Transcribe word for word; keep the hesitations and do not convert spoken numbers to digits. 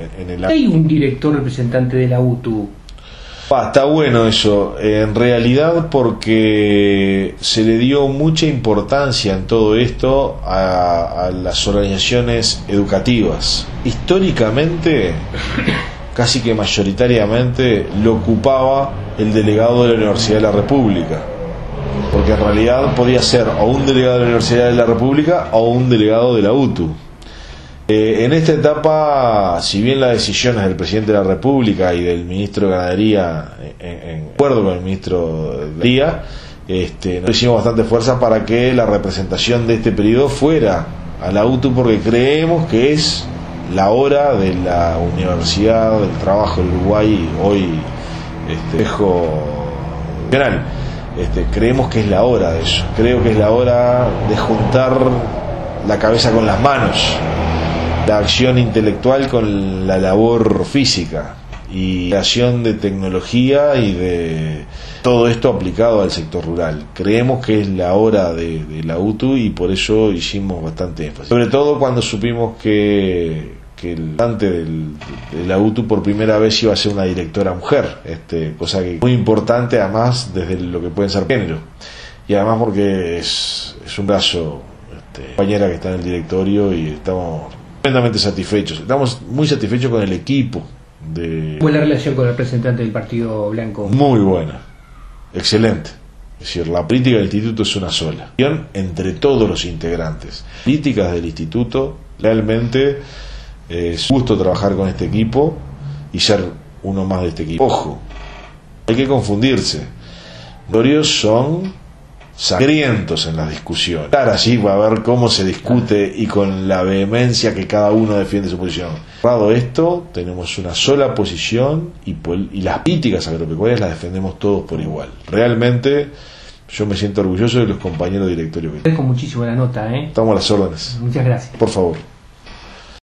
en el... ¿Hay un director representante de la U T U? Ah, está bueno eso, en realidad porque se le dio mucha importancia en todo esto a, a las organizaciones educativas. Históricamente, casi que mayoritariamente, lo ocupaba el delegado de la Universidad de la República, porque en realidad podía ser o un delegado de la Universidad de la República o un delegado de la U T U. Eh, en esta etapa, si bien las decisiones del presidente de la República y del ministro de Ganadería, en, en acuerdo con el ministro de Ganadería, este, nos hicimos bastante fuerza para que la representación de este periodo fuera a la U T U, porque creemos que es la hora de la Universidad del Trabajo del Uruguay, hoy este, dejo penal. Este, creemos que es la hora de eso, creo que es la hora de juntar la cabeza con las manos, la acción intelectual con la labor física y la acción de tecnología y de todo esto aplicado al sector rural. Creemos que es la hora de, de la U T U y por eso hicimos bastante énfasis. Sobre todo cuando supimos que, que el representante del, de la U T U por primera vez iba a ser una directora mujer, este, cosa que muy importante además desde lo que pueden ser género. Y además porque es, es un brazo, este, compañera que está en el directorio y estamos tremendamente satisfechos. Estamos muy satisfechos con el equipo. De... ¿Cuál es la relación con el representante del Partido Blanco? Muy buena, excelente. Es decir, la política del instituto es una sola. Entre todos los integrantes. Políticas del instituto, realmente es justo trabajar con este equipo y ser uno más de este equipo. Ojo, hay que confundirse. Los son sangrientos en las discusiones. Claro, así va a ver cómo se discute y con la vehemencia que cada uno defiende su posición. Dado esto, tenemos una sola posición y, y las políticas agropecuarias las defendemos todos por igual. Realmente, yo me siento orgulloso de los compañeros directorios. Agradezco muchísimo la nota, ¿eh? Estamos a las órdenes. Muchas gracias. Por favor.